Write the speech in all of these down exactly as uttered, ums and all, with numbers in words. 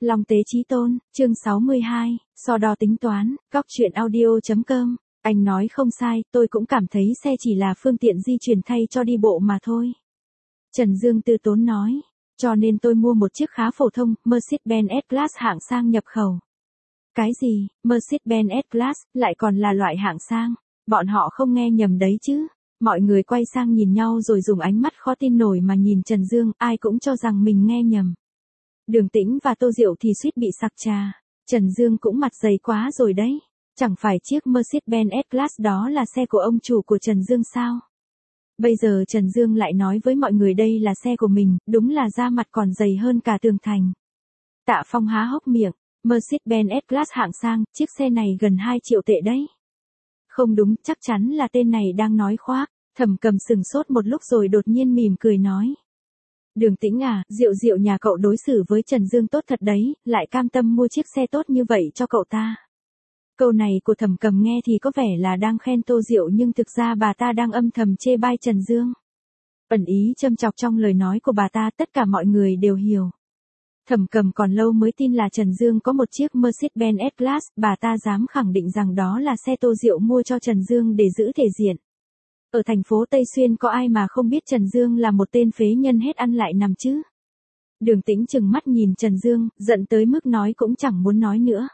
Long Tế Chí Tôn, chương sáu mươi hai, so đo tính toán, góc truyện audio.com. Anh nói không sai, tôi cũng cảm thấy xe chỉ là phương tiện di chuyển thay cho đi bộ mà thôi. Trần Dương từ tốn nói, cho nên tôi mua một chiếc khá phổ thông, Mercedes-Benz S-Class hạng sang nhập khẩu. Cái gì, Mercedes-Benz S-Class, lại còn là loại hạng sang, bọn họ không nghe nhầm đấy chứ. Mọi người quay sang nhìn nhau rồi dùng ánh mắt khó tin nổi mà nhìn Trần Dương, ai cũng cho rằng mình nghe nhầm. Đường Tĩnh và Tô Diệu thì suýt bị sặc trà. Trần Dương cũng mặt dày quá rồi đấy. Chẳng phải chiếc Mercedes-Benz S-Class đó là xe của ông chủ của Trần Dương sao? Bây giờ Trần Dương lại nói với mọi người đây là xe của mình, đúng là da mặt còn dày hơn cả tường thành. Tạ Phong há hốc miệng, Mercedes-Benz S-Class hạng sang, chiếc xe này gần hai triệu tệ đấy. Không đúng, chắc chắn là tên này đang nói khoác. Thẩm Cầm sừng sốt một lúc rồi đột nhiên mỉm cười nói. Đường Tĩnh à, Diệu Diệu nhà cậu đối xử với Trần Dương tốt thật đấy, lại cam tâm mua chiếc xe tốt như vậy cho cậu ta. Câu này của Thẩm Cầm nghe thì có vẻ là đang khen Tô Diệu nhưng thực ra bà ta đang âm thầm chê bai Trần Dương. Ẩn ý châm chọc trong lời nói của bà ta tất cả mọi người đều hiểu. Thẩm Cầm còn lâu mới tin là Trần Dương có một chiếc Mercedes-Benz S-Class, bà ta dám khẳng định rằng đó là xe Tô Diệu mua cho Trần Dương để giữ thể diện. Ở thành phố Tây Xuyên có ai mà không biết Trần Dương là một tên phế nhân hết ăn lại nằm chứ? Đường Tĩnh trừng mắt nhìn Trần Dương, giận tới mức nói cũng chẳng muốn nói nữa.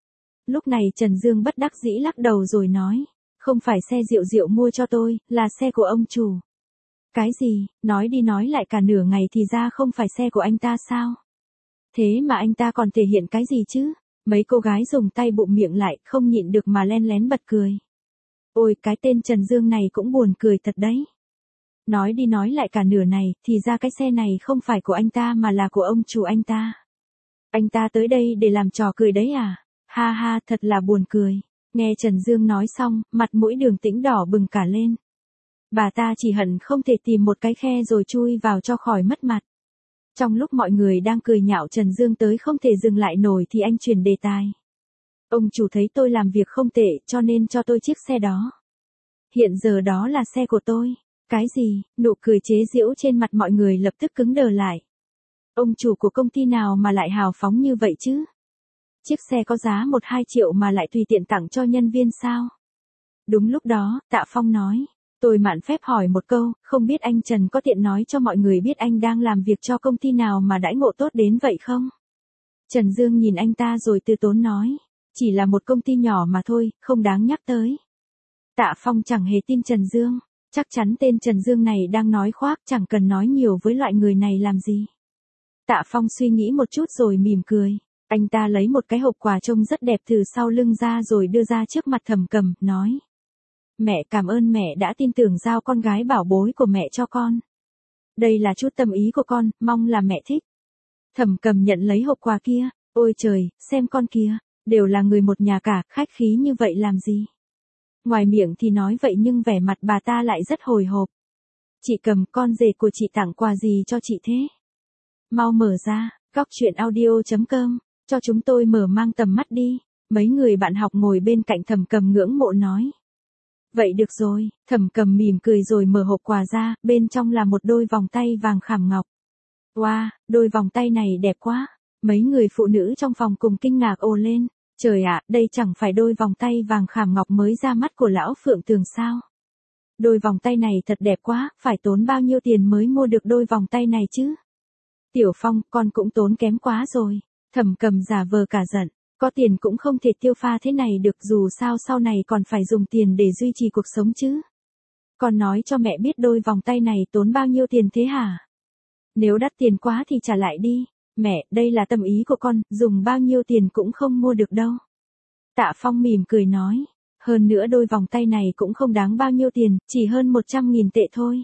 Lúc này Trần Dương bất đắc dĩ lắc đầu rồi nói, không phải xe Diệu Diệu mua cho tôi, là xe của ông chủ. Cái gì, nói đi nói lại cả nửa ngày thì ra không phải xe của anh ta sao? Thế mà anh ta còn thể hiện cái gì chứ? Mấy cô gái dùng tay bụm miệng lại, không nhịn được mà len lén bật cười. Ôi, cái tên Trần Dương này cũng buồn cười thật đấy. Nói đi nói lại cả nửa này, thì ra cái xe này không phải của anh ta mà là của ông chủ anh ta. Anh ta tới đây để làm trò cười đấy à? Ha ha, thật là buồn cười. Nghe Trần Dương nói xong, mặt mũi Đường Tĩnh đỏ bừng cả lên. Bà ta chỉ hận không thể tìm một cái khe rồi chui vào cho khỏi mất mặt. Trong lúc mọi người đang cười nhạo Trần Dương tới không thể dừng lại nổi thì anh chuyển đề tài. Ông chủ thấy tôi làm việc không tệ cho nên cho tôi chiếc xe đó. Hiện giờ đó là xe của tôi. Cái gì, nụ cười chế giễu trên mặt mọi người lập tức cứng đờ lại. Ông chủ của công ty nào mà lại hào phóng như vậy chứ? Chiếc xe có giá một hai triệu mà lại tùy tiện tặng cho nhân viên sao? Đúng lúc đó, Tạ Phong nói. Tôi mạn phép hỏi một câu, không biết anh Trần có tiện nói cho mọi người biết anh đang làm việc cho công ty nào mà đãi ngộ tốt đến vậy không? Trần Dương nhìn anh ta rồi từ tốn nói. Chỉ là một công ty nhỏ mà thôi, không đáng nhắc tới. Tạ Phong chẳng hề tin Trần Dương. Chắc chắn tên Trần Dương này đang nói khoác, chẳng cần nói nhiều với loại người này làm gì. Tạ Phong suy nghĩ một chút rồi mỉm cười. Anh ta lấy một cái hộp quà trông rất đẹp từ sau lưng ra rồi đưa ra trước mặt Thẩm Cầm, nói. Mẹ cảm ơn mẹ đã tin tưởng giao con gái bảo bối của mẹ cho con. Đây là chút tâm ý của con, mong là mẹ thích. Thẩm Cầm nhận lấy hộp quà kia. Ôi trời, xem con kia. Đều là người một nhà cả, khách khí như vậy làm gì? Ngoài miệng thì nói vậy nhưng vẻ mặt bà ta lại rất hồi hộp. Chị Cầm, con rể của chị tặng quà gì cho chị thế? Mau mở ra, góc truyện audio.com, cho chúng tôi mở mang tầm mắt đi. Mấy người bạn học ngồi bên cạnh Thẩm Cầm ngưỡng mộ nói. Vậy được rồi, Thẩm Cầm mỉm cười rồi mở hộp quà ra, bên trong là một đôi vòng tay vàng khảm ngọc. Wow, đôi vòng tay này đẹp quá. Mấy người phụ nữ trong phòng cùng kinh ngạc ồ lên. Trời ạ, đây chẳng phải đôi vòng tay vàng khảm ngọc mới ra mắt của lão Phượng Tường sao? Đôi vòng tay này thật đẹp quá, phải tốn bao nhiêu tiền mới mua được đôi vòng tay này chứ? Tiểu Phong, con cũng tốn kém quá rồi. Thẩm Cầm giả vờ cả giận. Có tiền cũng không thể tiêu pha thế này được, dù sao sau này còn phải dùng tiền để duy trì cuộc sống chứ. Con nói cho mẹ biết đôi vòng tay này tốn bao nhiêu tiền thế hả? Nếu đắt tiền quá thì trả lại đi. Mẹ, đây là tâm ý của con, dùng bao nhiêu tiền cũng không mua được đâu. Tạ Phong mỉm cười nói. Hơn nữa đôi vòng tay này cũng không đáng bao nhiêu tiền, chỉ hơn một trăm nghìn tệ thôi.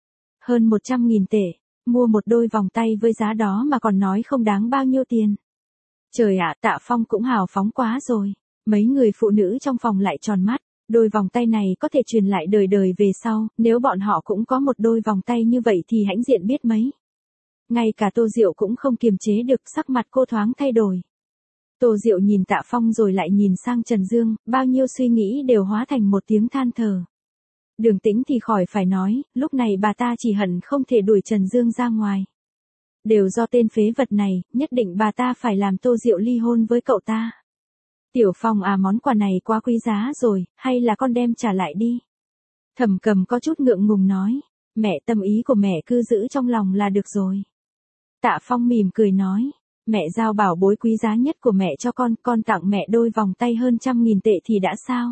Hơn một trăm nghìn tệ, mua một đôi vòng tay với giá đó mà còn nói không đáng bao nhiêu tiền. Trời ạ, Tạ Phong cũng hào phóng quá rồi. Mấy người phụ nữ trong phòng lại tròn mắt. Đôi vòng tay này có thể truyền lại đời đời về sau, nếu bọn họ cũng có một đôi vòng tay như vậy thì hãnh diện biết mấy. Ngay cả Tô Diệu cũng không kiềm chế được, sắc mặt cô thoáng thay đổi. Tô Diệu nhìn Tạ Phong rồi lại nhìn sang Trần Dương, bao nhiêu suy nghĩ đều hóa thành một tiếng than thở. Đường Tĩnh thì khỏi phải nói, lúc này bà ta chỉ hận không thể đuổi Trần Dương ra ngoài. Đều do tên phế vật này, nhất định bà ta phải làm Tô Diệu ly hôn với cậu ta. Tiểu Phong à, món quà này quá quý giá rồi, hay là con đem trả lại đi. Thẩm Cầm có chút ngượng ngùng nói, mẹ, tâm ý của mẹ cứ giữ trong lòng là được rồi. Tạ Phong mỉm cười nói, mẹ giao bảo bối quý giá nhất của mẹ cho con, con tặng mẹ đôi vòng tay hơn trăm nghìn tệ thì đã sao.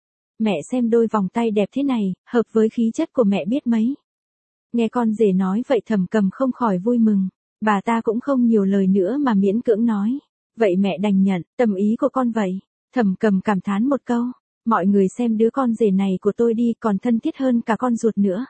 Mẹ xem đôi vòng tay đẹp thế này, hợp với khí chất của mẹ biết mấy. Nghe con rể nói vậy Thẩm Cầm không khỏi vui mừng, bà ta cũng không nhiều lời nữa mà miễn cưỡng nói, vậy mẹ đành nhận, tâm ý của con vậy. Thẩm Cầm cảm thán một câu, mọi người xem đứa con rể này của tôi đi, còn thân thiết hơn cả con ruột nữa.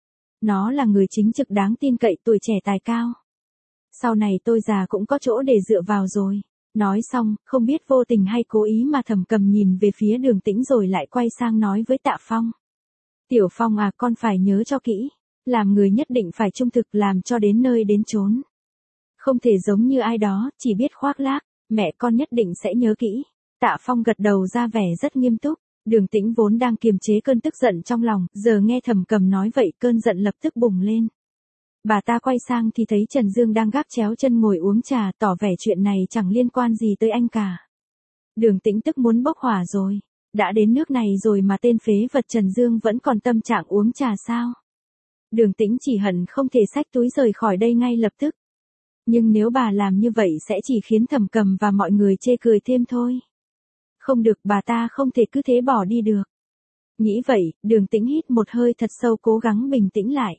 Nó là người chính trực đáng tin cậy, tuổi trẻ tài cao. Sau này tôi già cũng có chỗ để dựa vào rồi. Nói xong, không biết vô tình hay cố ý mà Thẩm Cầm nhìn về phía Đường Tĩnh rồi lại quay sang nói với Tạ Phong. Tiểu Phong à, con phải nhớ cho kỹ. Làm người nhất định phải trung thực, làm cho đến nơi đến chốn. Không thể giống như ai đó, chỉ biết khoác lác. Mẹ con nhất định sẽ nhớ kỹ. Tạ Phong gật đầu ra vẻ rất nghiêm túc. Đường Tĩnh vốn đang kiềm chế cơn tức giận trong lòng, giờ nghe Thẩm Cầm nói vậy cơn giận lập tức bùng lên. Bà ta quay sang thì thấy Trần Dương đang gác chéo chân ngồi uống trà, tỏ vẻ chuyện này chẳng liên quan gì tới anh cả. Đường Tĩnh tức muốn bốc hỏa rồi. Đã đến nước này rồi mà tên phế vật Trần Dương vẫn còn tâm trạng uống trà sao? Đường Tĩnh chỉ hận không thể xách túi rời khỏi đây ngay lập tức. Nhưng nếu bà làm như vậy sẽ chỉ khiến Thẩm Cầm và mọi người chê cười thêm thôi. Không được, bà ta không thể cứ thế bỏ đi được. Nghĩ vậy, Đường Tĩnh hít một hơi thật sâu, cố gắng bình tĩnh lại.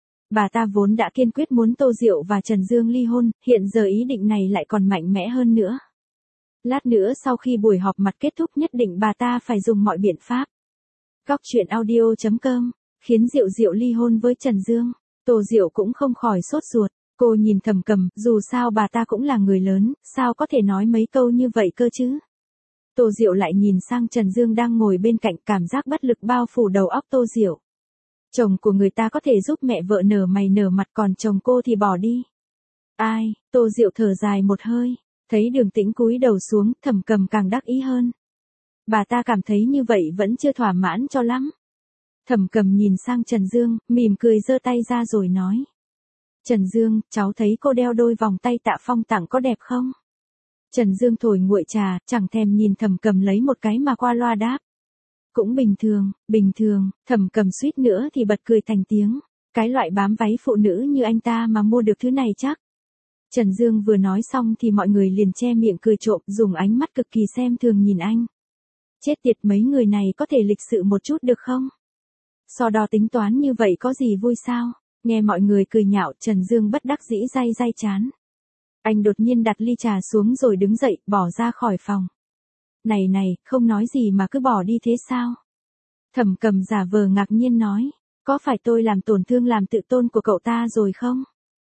Bà ta vốn đã kiên quyết muốn Tô Diệu và Trần Dương ly hôn, hiện giờ ý định này lại còn mạnh mẽ hơn nữa. Lát nữa sau khi buổi họp mặt kết thúc nhất định bà ta phải dùng mọi biện pháp. Góc truyện audio chấm com, khiến Diệu Diệu ly hôn với Trần Dương. Tô Diệu cũng không khỏi sốt ruột, cô nhìn Thẩm Cầm, dù sao bà ta cũng là người lớn, sao có thể nói mấy câu như vậy cơ chứ. Tô Diệu lại nhìn sang Trần Dương đang ngồi bên cạnh, cảm giác bất lực bao phủ đầu óc Tô Diệu. Chồng của người ta có thể giúp mẹ vợ nở mày nở mặt, còn chồng cô thì bỏ đi. Ai, Tô Diệu thở dài một hơi, thấy Đường Tĩnh cúi đầu xuống, Thẩm Cầm càng đắc ý hơn. Bà ta cảm thấy như vậy vẫn chưa thỏa mãn cho lắm. Thẩm Cầm nhìn sang Trần Dương, mỉm cười giơ tay ra rồi nói. Trần Dương, cháu thấy cô đeo đôi vòng tay Tạ Phong tặng có đẹp không? Trần Dương thổi nguội trà, chẳng thèm nhìn Thẩm Cầm lấy một cái mà qua loa đáp. Cũng bình thường, bình thường. Thẩm Cầm suýt nữa thì bật cười thành tiếng. Cái loại bám váy phụ nữ như anh ta mà mua được thứ này chắc. Trần Dương vừa nói xong thì mọi người liền che miệng cười trộm, dùng ánh mắt cực kỳ xem thường nhìn anh. Chết tiệt, mấy người này có thể lịch sự một chút được không? So đo tính toán như vậy có gì vui sao? Nghe mọi người cười nhạo, Trần Dương bất đắc dĩ day day chán. Anh đột nhiên đặt ly trà xuống rồi đứng dậy, bỏ ra khỏi phòng. Này này, không nói gì mà cứ bỏ đi thế sao? Thẩm Cầm giả vờ ngạc nhiên nói, có phải tôi làm tổn thương làm tự tôn của cậu ta rồi không?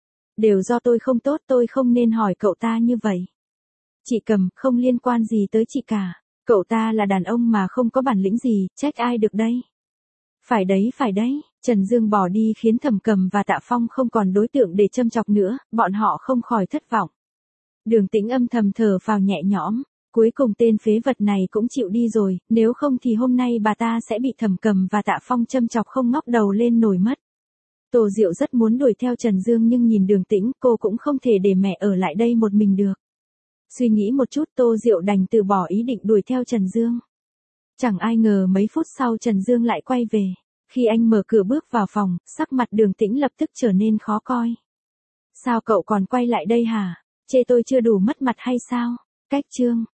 Đều do tôi không tốt, tôi không nên hỏi cậu ta như vậy. Chị Cầm, không liên quan gì tới chị cả. Cậu ta là đàn ông mà không có bản lĩnh gì, trách ai được đây? Phải đấy, phải đấy. Trần Dương bỏ đi khiến Thẩm Cầm và Tạ Phong không còn đối tượng để châm chọc nữa, bọn họ không khỏi thất vọng. Đường Tĩnh âm thầm thở phào nhẹ nhõm, cuối cùng tên phế vật này cũng chịu đi rồi, nếu không thì hôm nay bà ta sẽ bị Thẩm Cầm và Tạ Phong châm chọc không ngóc đầu lên nổi mất. Tô Diệu rất muốn đuổi theo Trần Dương nhưng nhìn Đường Tĩnh, cô cũng không thể để mẹ ở lại đây một mình được. Suy nghĩ một chút, Tô Diệu đành từ bỏ ý định đuổi theo Trần Dương. Chẳng ai ngờ mấy phút sau Trần Dương lại quay về. Khi anh mở cửa bước vào phòng, sắc mặt Đường Tĩnh lập tức trở nên khó coi. Sao cậu còn quay lại đây hả? Chê tôi chưa đủ mất mặt hay sao? Cách chương